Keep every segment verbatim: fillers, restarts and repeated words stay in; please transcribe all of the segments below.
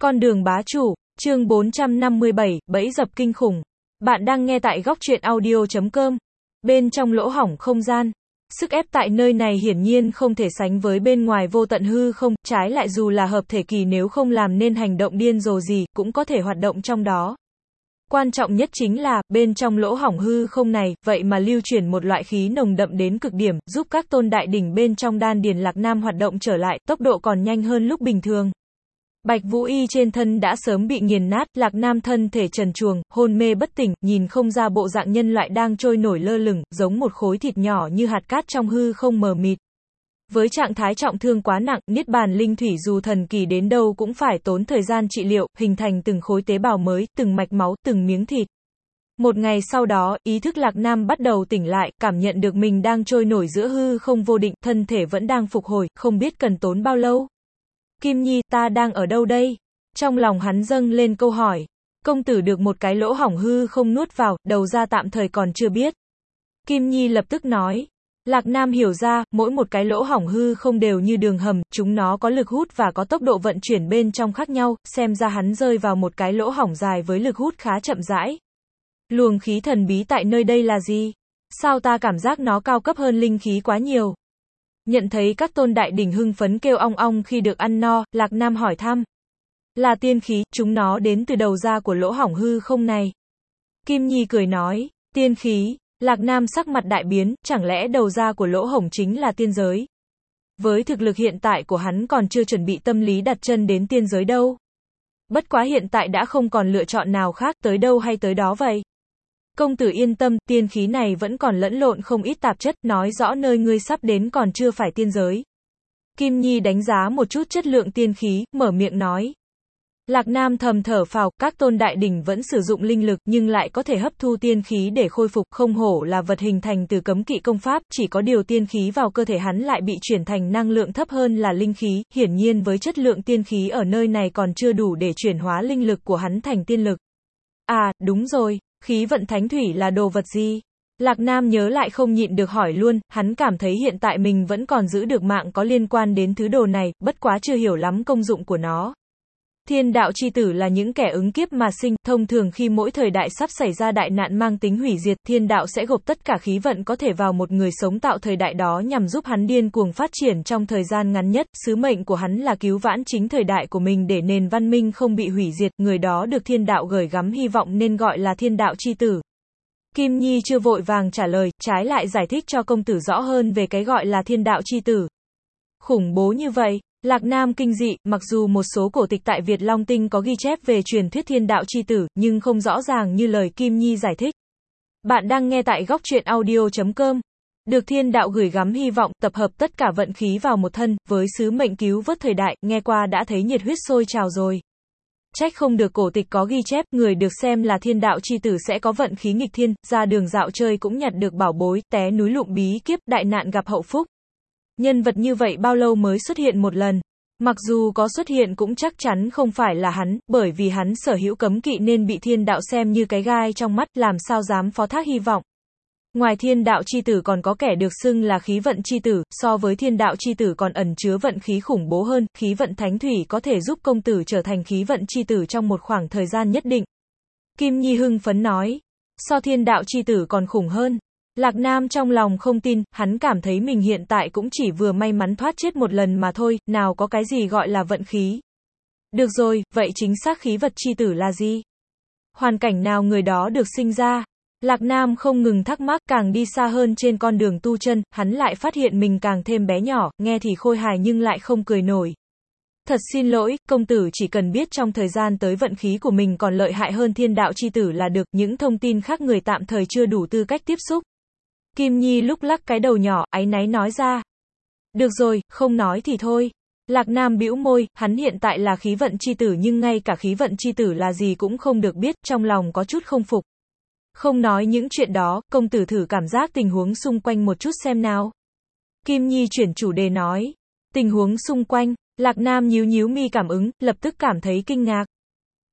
Con đường bá chủ, chương bốn trăm năm mươi bảy, bẫy dập kinh khủng. Bạn đang nghe tại góc truyện audio chấm com. Bên trong lỗ hổng không gian, sức ép tại nơi này hiển nhiên không thể sánh với bên ngoài vô tận hư không, trái lại dù là hợp thể kỳ nếu không làm nên hành động điên rồ gì, cũng có thể hoạt động trong đó. Quan trọng nhất chính là, bên trong lỗ hổng hư không này, vậy mà lưu chuyển một loại khí nồng đậm đến cực điểm, giúp các tôn đại đỉnh bên trong đan điền Lạc Nam hoạt động trở lại, tốc độ còn nhanh hơn lúc bình thường. Bạch Vũ Y trên thân đã sớm bị nghiền nát, Lạc Nam thân thể trần truồng, hôn mê bất tỉnh, nhìn không ra bộ dạng nhân loại đang trôi nổi lơ lửng, giống một khối thịt nhỏ như hạt cát trong hư không mờ mịt. Với trạng thái trọng thương quá nặng, niết bàn linh thủy dù thần kỳ đến đâu cũng phải tốn thời gian trị liệu, hình thành từng khối tế bào mới, từng mạch máu, từng miếng thịt. Một ngày sau đó, ý thức Lạc Nam bắt đầu tỉnh lại, cảm nhận được mình đang trôi nổi giữa hư không vô định, thân thể vẫn đang phục hồi, không biết cần tốn bao lâu. Kim Nhi, ta đang ở đâu đây? Trong lòng hắn dâng lên câu hỏi. Công tử được một cái lỗ hổng hư không nuốt vào, đầu ra tạm thời còn chưa biết. Kim Nhi lập tức nói. Lạc Nam hiểu ra, mỗi một cái lỗ hổng hư không đều như đường hầm, chúng nó có lực hút và có tốc độ vận chuyển bên trong khác nhau, xem ra hắn rơi vào một cái lỗ hổng dài với lực hút khá chậm rãi. Luồng khí thần bí tại nơi đây là gì? Sao ta cảm giác nó cao cấp hơn linh khí quá nhiều? Nhận thấy các tôn đại đỉnh hưng phấn kêu ong ong khi được ăn no, Lạc Nam hỏi thăm. Là tiên khí, chúng nó đến từ đầu ra của lỗ hổng hư không này. Kim Nhi cười nói, tiên khí. Lạc Nam sắc mặt đại biến, chẳng lẽ đầu ra của lỗ hổng chính là tiên giới? Với thực lực hiện tại của hắn còn chưa chuẩn bị tâm lý đặt chân đến tiên giới đâu. Bất quá hiện tại đã không còn lựa chọn nào khác, tới đâu hay tới đó vậy. Công tử yên tâm, tiên khí này vẫn còn lẫn lộn không ít tạp chất, nói rõ nơi ngươi sắp đến còn chưa phải tiên giới. Kim Nhi đánh giá một chút chất lượng tiên khí, mở miệng nói. Lạc Nam thầm thở phào, các tôn đại đỉnh vẫn sử dụng linh lực nhưng lại có thể hấp thu tiên khí để khôi phục, không hổ là vật hình thành từ cấm kỵ công pháp, chỉ có điều tiên khí vào cơ thể hắn lại bị chuyển thành năng lượng thấp hơn là linh khí, hiển nhiên với chất lượng tiên khí ở nơi này còn chưa đủ để chuyển hóa linh lực của hắn thành tiên lực. À, đúng rồi, khí vận thánh thủy là đồ vật gì? Lạc Nam nhớ lại không nhịn được hỏi luôn, hắn cảm thấy hiện tại mình vẫn còn giữ được mạng có liên quan đến thứ đồ này, bất quá chưa hiểu lắm công dụng của nó. Thiên đạo chi tử là những kẻ ứng kiếp mà sinh, thông thường khi mỗi thời đại sắp xảy ra đại nạn mang tính hủy diệt, thiên đạo sẽ gộp tất cả khí vận có thể vào một người sống tạo thời đại đó nhằm giúp hắn điên cuồng phát triển trong thời gian ngắn nhất, sứ mệnh của hắn là cứu vãn chính thời đại của mình để nền văn minh không bị hủy diệt, người đó được thiên đạo gửi gắm hy vọng nên gọi là thiên đạo chi tử. Kim Nhi chưa vội vàng trả lời, trái lại giải thích cho công tử rõ hơn về cái gọi là thiên đạo chi tử. Khủng bố như vậy. Lạc Nam kinh dị, mặc dù một số cổ tịch tại Việt Long Tinh có ghi chép về truyền thuyết thiên đạo chi tử, nhưng không rõ ràng như lời Kim Nhi giải thích. Bạn đang nghe tại góc truyện audio chấm com. Được thiên đạo gửi gắm hy vọng, tập hợp tất cả vận khí vào một thân, với sứ mệnh cứu vớt thời đại, nghe qua đã thấy nhiệt huyết sôi trào rồi. Trách không được cổ tịch có ghi chép, người được xem là thiên đạo chi tử sẽ có vận khí nghịch thiên, ra đường dạo chơi cũng nhặt được bảo bối, té núi lụm bí kiếp, đại nạn gặp hậu phúc. Nhân vật như vậy bao lâu mới xuất hiện một lần? Mặc dù có xuất hiện cũng chắc chắn không phải là hắn, bởi vì hắn sở hữu cấm kỵ nên bị thiên đạo xem như cái gai trong mắt, làm sao dám phó thác hy vọng. Ngoài thiên đạo chi tử còn có kẻ được xưng là khí vận chi tử, so với thiên đạo chi tử còn ẩn chứa vận khí khủng bố hơn, khí vận thánh thủy có thể giúp công tử trở thành khí vận chi tử trong một khoảng thời gian nhất định. Kim Nhi hưng phấn nói, so thiên đạo chi tử còn khủng hơn. Lạc Nam trong lòng không tin, hắn cảm thấy mình hiện tại cũng chỉ vừa may mắn thoát chết một lần mà thôi, nào có cái gì gọi là vận khí. Được rồi, vậy chính xác khí vật chi tử là gì? Hoàn cảnh nào người đó được sinh ra? Lạc Nam không ngừng thắc mắc, càng đi xa hơn trên con đường tu chân, hắn lại phát hiện mình càng thêm bé nhỏ, nghe thì khôi hài nhưng lại không cười nổi. Thật xin lỗi, công tử chỉ cần biết trong thời gian tới vận khí của mình còn lợi hại hơn thiên đạo chi tử là được, những thông tin khác người tạm thời chưa đủ tư cách tiếp xúc. Kim Nhi lúc lắc cái đầu nhỏ, áy náy nói ra. Được rồi, không nói thì thôi. Lạc Nam bĩu môi, hắn hiện tại là khí vận chi tử nhưng ngay cả khí vận chi tử là gì cũng không được biết, trong lòng có chút không phục. Không nói những chuyện đó, công tử thử cảm giác tình huống xung quanh một chút xem nào. Kim Nhi chuyển chủ đề nói. Tình huống xung quanh, Lạc Nam nhíu nhíu mi cảm ứng, lập tức cảm thấy kinh ngạc.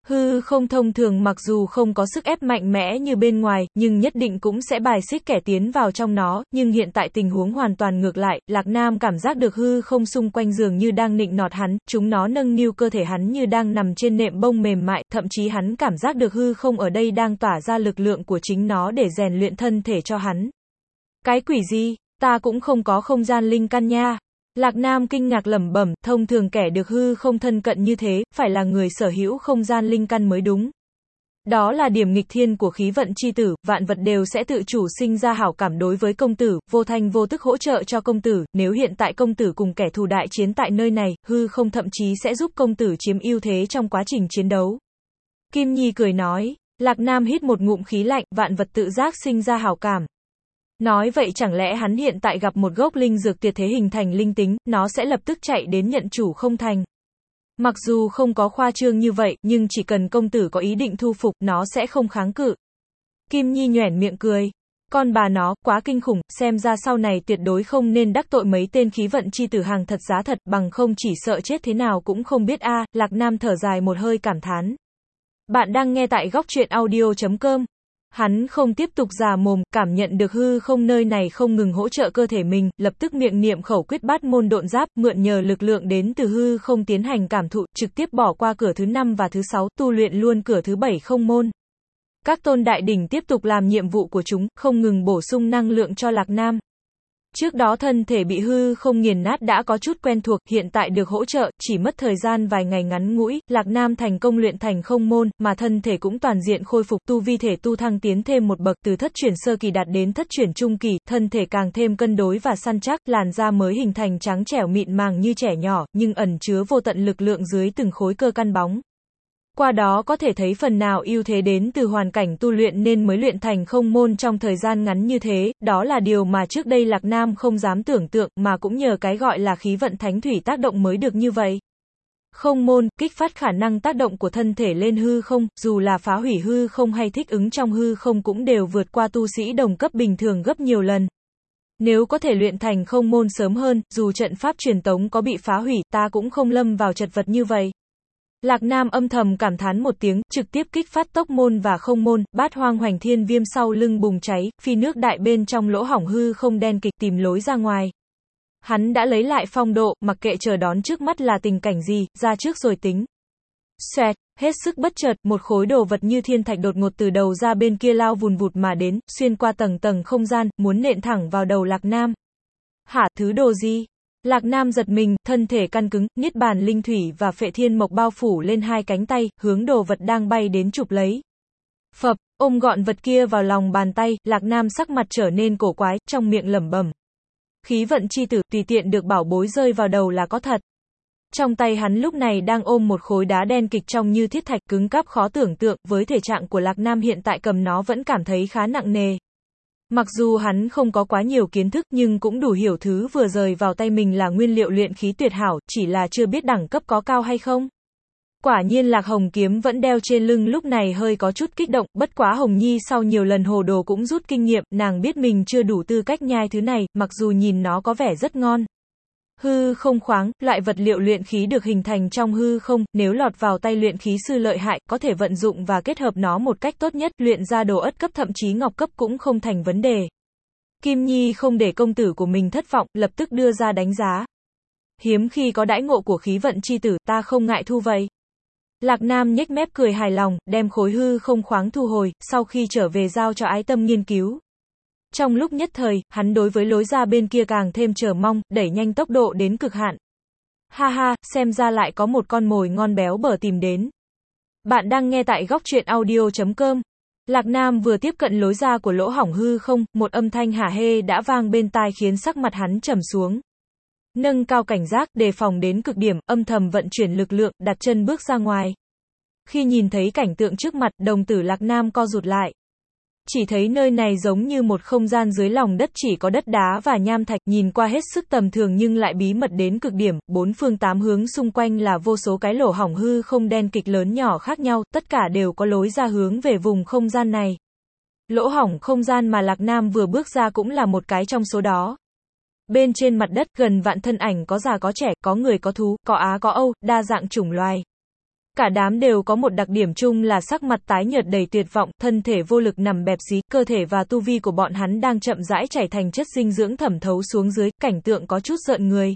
Hư không thông thường mặc dù không có sức ép mạnh mẽ như bên ngoài, nhưng nhất định cũng sẽ bài xích kẻ tiến vào trong nó, nhưng hiện tại tình huống hoàn toàn ngược lại, Lạc Nam cảm giác được hư không xung quanh dường như đang nịnh nọt hắn, chúng nó nâng niu cơ thể hắn như đang nằm trên nệm bông mềm mại, thậm chí hắn cảm giác được hư không ở đây đang tỏa ra lực lượng của chính nó để rèn luyện thân thể cho hắn. Cái quỷ gì? Ta cũng không có không gian linh căn nha. Lạc Nam kinh ngạc lẩm bẩm, thông thường kẻ được hư không thân cận như thế, phải là người sở hữu không gian linh căn mới đúng. Đó là điểm nghịch thiên của khí vận chi tử, vạn vật đều sẽ tự chủ sinh ra hảo cảm đối với công tử, vô thanh vô tức hỗ trợ cho công tử, nếu hiện tại công tử cùng kẻ thù đại chiến tại nơi này, hư không thậm chí sẽ giúp công tử chiếm ưu thế trong quá trình chiến đấu. Kim Nhi cười nói, Lạc Nam hít một ngụm khí lạnh, vạn vật tự giác sinh ra hảo cảm. Nói vậy chẳng lẽ hắn hiện tại gặp một gốc linh dược tuyệt thế hình thành linh tính, nó sẽ lập tức chạy đến nhận chủ không thành. Mặc dù không có khoa trương như vậy, nhưng chỉ cần công tử có ý định thu phục, nó sẽ không kháng cự. Kim Nhi nhoẻn miệng cười. Con bà nó, quá kinh khủng, xem ra sau này tuyệt đối không nên đắc tội mấy tên khí vận chi tử hàng thật giá thật, bằng không chỉ sợ chết thế nào cũng không biết a. Lạc Nam thở dài một hơi cảm thán. Bạn đang nghe tại góc truyện audio chấm com. Hắn không tiếp tục già mồm, cảm nhận được hư không nơi này không ngừng hỗ trợ cơ thể mình, lập tức miệng niệm khẩu quyết bát môn độn giáp, mượn nhờ lực lượng đến từ hư không tiến hành cảm thụ, trực tiếp bỏ qua cửa thứ năm và thứ sáu, tu luyện luôn cửa thứ bảy không môn. Các tôn đại đỉnh tiếp tục làm nhiệm vụ của chúng, không ngừng bổ sung năng lượng cho Lạc Nam. Trước đó thân thể bị hư không nghiền nát đã có chút quen thuộc, hiện tại được hỗ trợ, chỉ mất thời gian vài ngày ngắn ngủi, Lạc Nam thành công luyện thành không môn, mà thân thể cũng toàn diện khôi phục, tu vi thể tu thăng tiến thêm một bậc, từ thất chuyển sơ kỳ đạt đến thất chuyển trung kỳ, thân thể càng thêm cân đối và săn chắc, làn da mới hình thành trắng trẻo mịn màng như trẻ nhỏ, nhưng ẩn chứa vô tận lực lượng dưới từng khối cơ căn bóng. Qua đó có thể thấy phần nào ưu thế đến từ hoàn cảnh tu luyện nên mới luyện thành không môn trong thời gian ngắn như thế, đó là điều mà trước đây Lạc Nam không dám tưởng tượng, mà cũng nhờ cái gọi là khí vận thánh thủy tác động mới được như vậy. Không môn, kích phát khả năng tác động của thân thể lên hư không, dù là phá hủy hư không hay thích ứng trong hư không cũng đều vượt qua tu sĩ đồng cấp bình thường gấp nhiều lần. Nếu có thể luyện thành không môn sớm hơn, dù trận pháp truyền tống có bị phá hủy, ta cũng không lâm vào chật vật như vậy. Lạc Nam âm thầm cảm thán một tiếng, trực tiếp kích phát tốc môn và không môn, bát hoang hoành thiên viêm sau lưng bùng cháy, phi nước đại bên trong lỗ hổng hư không đen kịch tìm lối ra ngoài. Hắn đã lấy lại phong độ, mặc kệ chờ đón trước mắt là tình cảnh gì, ra trước rồi tính. Xoẹt, hết sức bất chợt, một khối đồ vật như thiên thạch đột ngột từ đầu ra bên kia lao vùn vụt mà đến, xuyên qua tầng tầng không gian, muốn nện thẳng vào đầu Lạc Nam. Hả, thứ đồ gì? Lạc Nam giật mình, thân thể căn cứng, niết bàn linh thủy và phệ thiên mộc bao phủ lên hai cánh tay, hướng đồ vật đang bay đến chụp lấy. Phập, ôm gọn vật kia vào lòng bàn tay, Lạc Nam sắc mặt trở nên cổ quái, trong miệng lẩm bẩm. Khí vận chi tử, tùy tiện được bảo bối rơi vào đầu là có thật. Trong tay hắn lúc này đang ôm một khối đá đen kịch trông như thiết thạch cứng cáp khó tưởng tượng, với thể trạng của Lạc Nam hiện tại cầm nó vẫn cảm thấy khá nặng nề. Mặc dù hắn không có quá nhiều kiến thức nhưng cũng đủ hiểu thứ vừa rời vào tay mình là nguyên liệu luyện khí tuyệt hảo, chỉ là chưa biết đẳng cấp có cao hay không. Quả nhiên Lạc Hồng kiếm vẫn đeo trên lưng lúc này hơi có chút kích động, bất quá Hồng Nhi sau nhiều lần hồ đồ cũng rút kinh nghiệm, nàng biết mình chưa đủ tư cách nhai thứ này, mặc dù nhìn nó có vẻ rất ngon. Hư không khoáng, loại vật liệu luyện khí được hình thành trong hư không, nếu lọt vào tay luyện khí sư lợi hại, có thể vận dụng và kết hợp nó một cách tốt nhất, luyện ra đồ ất cấp thậm chí ngọc cấp cũng không thành vấn đề. Kim Nhi không để công tử của mình thất vọng, lập tức đưa ra đánh giá. Hiếm khi có đãi ngộ của khí vận chi tử, ta không ngại thu vậy. Lạc Nam nhếch mép cười hài lòng, đem khối hư không khoáng thu hồi, sau khi trở về giao cho ái tâm nghiên cứu. Trong lúc nhất thời, hắn đối với lối ra bên kia càng thêm chờ mong, đẩy nhanh tốc độ đến cực hạn. Ha ha, xem ra lại có một con mồi ngon béo bở tìm đến. Bạn đang nghe tại góc truyện audio chấm com. Lạc Nam vừa tiếp cận lối ra của lỗ hổng hư không, một âm thanh hả hê đã vang bên tai khiến sắc mặt hắn trầm xuống. Nâng cao cảnh giác, đề phòng đến cực điểm, âm thầm vận chuyển lực lượng, đặt chân bước ra ngoài. Khi nhìn thấy cảnh tượng trước mặt, đồng tử Lạc Nam co rụt lại. Chỉ thấy nơi này giống như một không gian dưới lòng đất chỉ có đất đá và nham thạch, nhìn qua hết sức tầm thường nhưng lại bí mật đến cực điểm, bốn phương tám hướng xung quanh là vô số cái lỗ hổng hư không đen kịch lớn nhỏ khác nhau, tất cả đều có lối ra hướng về vùng không gian này. Lỗ hổng không gian mà Lạc Nam vừa bước ra cũng là một cái trong số đó. Bên trên mặt đất, gần vạn thân ảnh có già có trẻ, có người có thú, có Á có Âu, đa dạng chủng loài. Cả đám đều có một đặc điểm chung là sắc mặt tái nhợt đầy tuyệt vọng, thân thể vô lực nằm bẹp dí, cơ thể và tu vi của bọn hắn đang chậm rãi chảy thành chất dinh dưỡng thẩm thấu xuống dưới, cảnh tượng có chút rợn người.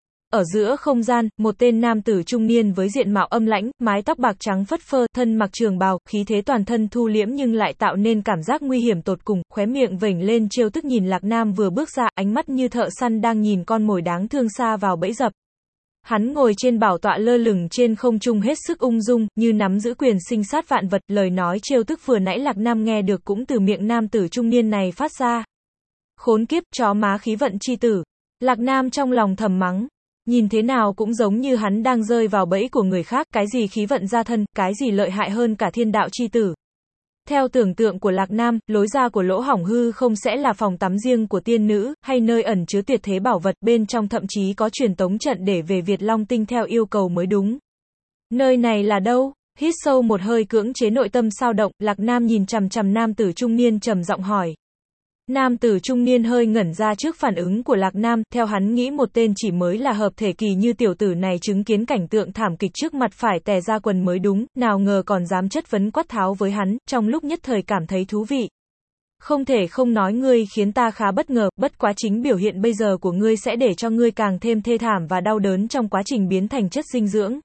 Ở giữa không gian, một tên nam tử trung niên với diện mạo âm lãnh, mái tóc bạc trắng phất phơ, thân mặc trường bào, khí thế toàn thân thu liễm nhưng lại tạo nên cảm giác nguy hiểm tột cùng, khóe miệng vểnh lên trêu tức nhìn Lạc Nam vừa bước ra, ánh mắt như thợ săn đang nhìn con mồi đáng thương xa vào bẫy dập. Hắn ngồi trên bảo tọa lơ lửng trên không trung hết sức ung dung, như nắm giữ quyền sinh sát vạn vật, lời nói trêu tức vừa nãy Lạc Nam nghe được cũng từ miệng nam tử trung niên này phát ra. Khốn kiếp, chó má khí vận chi tử. Lạc Nam trong lòng thầm mắng. Nhìn thế nào cũng giống như hắn đang rơi vào bẫy của người khác, cái gì khí vận gia thân, cái gì lợi hại hơn cả thiên đạo chi tử. Theo tưởng tượng của Lạc Nam, lối ra của lỗ hổng hư không sẽ là phòng tắm riêng của tiên nữ, hay nơi ẩn chứa tuyệt thế bảo vật, bên trong thậm chí có truyền tống trận để về Việt Long Tinh theo yêu cầu mới đúng. Nơi này là đâu? Hít sâu một hơi cưỡng chế nội tâm sao động, Lạc Nam nhìn chằm chằm nam tử trung niên trầm giọng hỏi. Nam tử trung niên hơi ngẩn ra trước phản ứng của Lạc Nam, theo hắn nghĩ một tên chỉ mới là hợp thể kỳ như tiểu tử này chứng kiến cảnh tượng thảm kịch trước mặt phải tè ra quần mới đúng, nào ngờ còn dám chất vấn quát tháo với hắn, trong lúc nhất thời cảm thấy thú vị. Không thể không nói ngươi khiến ta khá bất ngờ, bất quá chính biểu hiện bây giờ của ngươi sẽ để cho ngươi càng thêm thê thảm và đau đớn trong quá trình biến thành chất dinh dưỡng.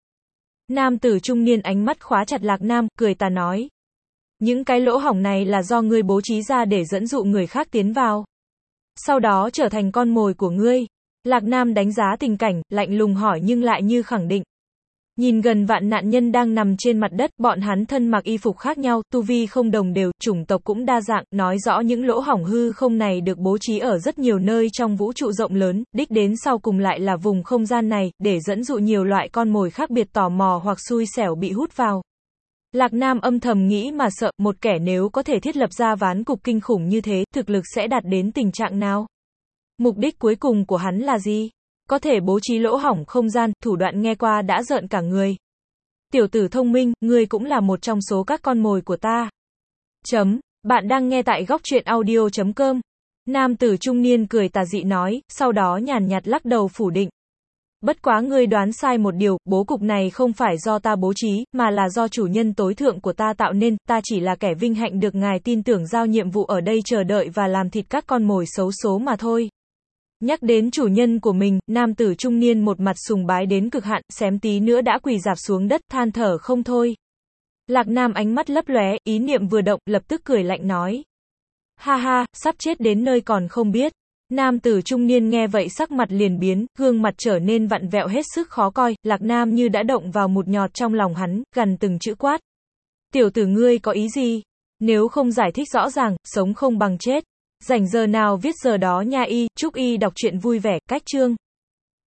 Nam tử trung niên ánh mắt khóa chặt Lạc Nam, cười tà nói. Những cái lỗ hổng này là do ngươi bố trí ra để dẫn dụ người khác tiến vào. Sau đó trở thành con mồi của ngươi. Lạc Nam đánh giá tình cảnh, lạnh lùng hỏi nhưng lại như khẳng định. Nhìn gần vạn nạn nhân đang nằm trên mặt đất, bọn hắn thân mặc y phục khác nhau, tu vi không đồng đều, chủng tộc cũng đa dạng, nói rõ những lỗ hổng hư không này được bố trí ở rất nhiều nơi trong vũ trụ rộng lớn, đích đến sau cùng lại là vùng không gian này, để dẫn dụ nhiều loại con mồi khác biệt tò mò hoặc xui xẻo bị hút vào. Lạc Nam âm thầm nghĩ mà sợ, một kẻ nếu có thể thiết lập ra ván cục kinh khủng như thế, thực lực sẽ đạt đến tình trạng nào? Mục đích cuối cùng của hắn là gì? Có thể bố trí lỗ hổng không gian, thủ đoạn nghe qua đã rợn cả người. Tiểu tử thông minh, ngươi cũng là một trong số các con mồi của ta. Chấm, bạn đang nghe tại góc truyện audio chấm com. Nam tử trung niên cười tà dị nói, sau đó nhàn nhạt lắc đầu phủ định. Bất quá ngươi đoán sai một điều, bố cục này không phải do ta bố trí, mà là do chủ nhân tối thượng của ta tạo nên, ta chỉ là kẻ vinh hạnh được ngài tin tưởng giao nhiệm vụ ở đây chờ đợi và làm thịt các con mồi xấu số mà thôi. Nhắc đến chủ nhân của mình, nam tử trung niên một mặt sùng bái đến cực hạn, xém tí nữa đã quỳ rạp xuống đất than thở không thôi. Lạc Nam ánh mắt lấp lóe, ý niệm vừa động, lập tức cười lạnh nói. Ha ha, sắp chết đến nơi còn không biết. Nam tử trung niên nghe vậy sắc mặt liền biến, gương mặt trở nên vặn vẹo hết sức khó coi, Lạc Nam như đã động vào một nhọt trong lòng hắn, gằn từng chữ quát. Tiểu tử ngươi có ý gì? Nếu không giải thích rõ ràng, sống không bằng chết. Rảnh giờ nào viết giờ đó nha y, chúc y đọc truyện vui vẻ, cách chương.